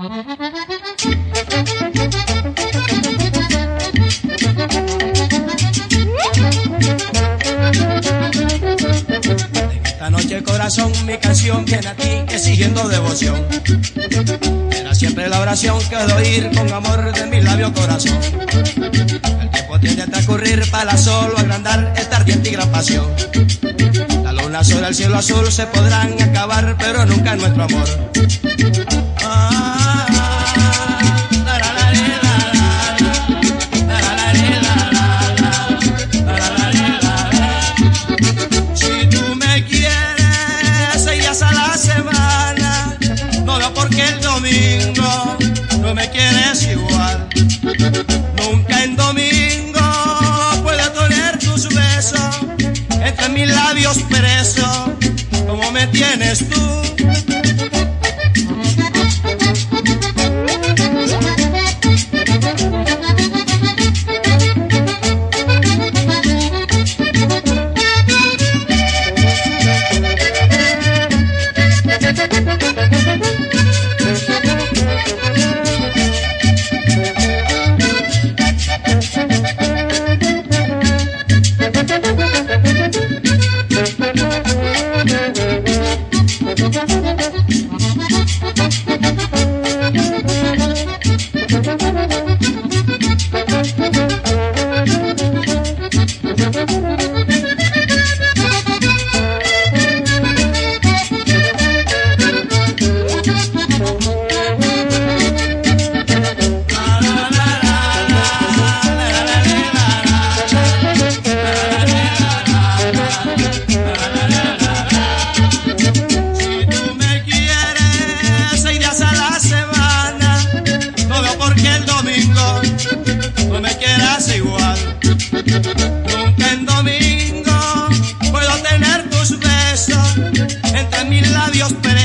Esta noche, corazón, mi canción viene a ti exigiendo devoción. Será siempre la oración que al oír con amor de mi labio, corazón. El tiempo tiende a transcurrir para solo agrandar esta ardiente y gran pasión. La luna sobre el cielo azul se podrán acabar, pero nunca nuestro amor. Si tú me quieres 6 días a la semana, no veo por qué el domingo no me quieres igual. Nunca en domingo puedo tener tus besos entre mis labios presos, como me tienes tú. Nunca en domingo puedo tener tus besos entre mis labios.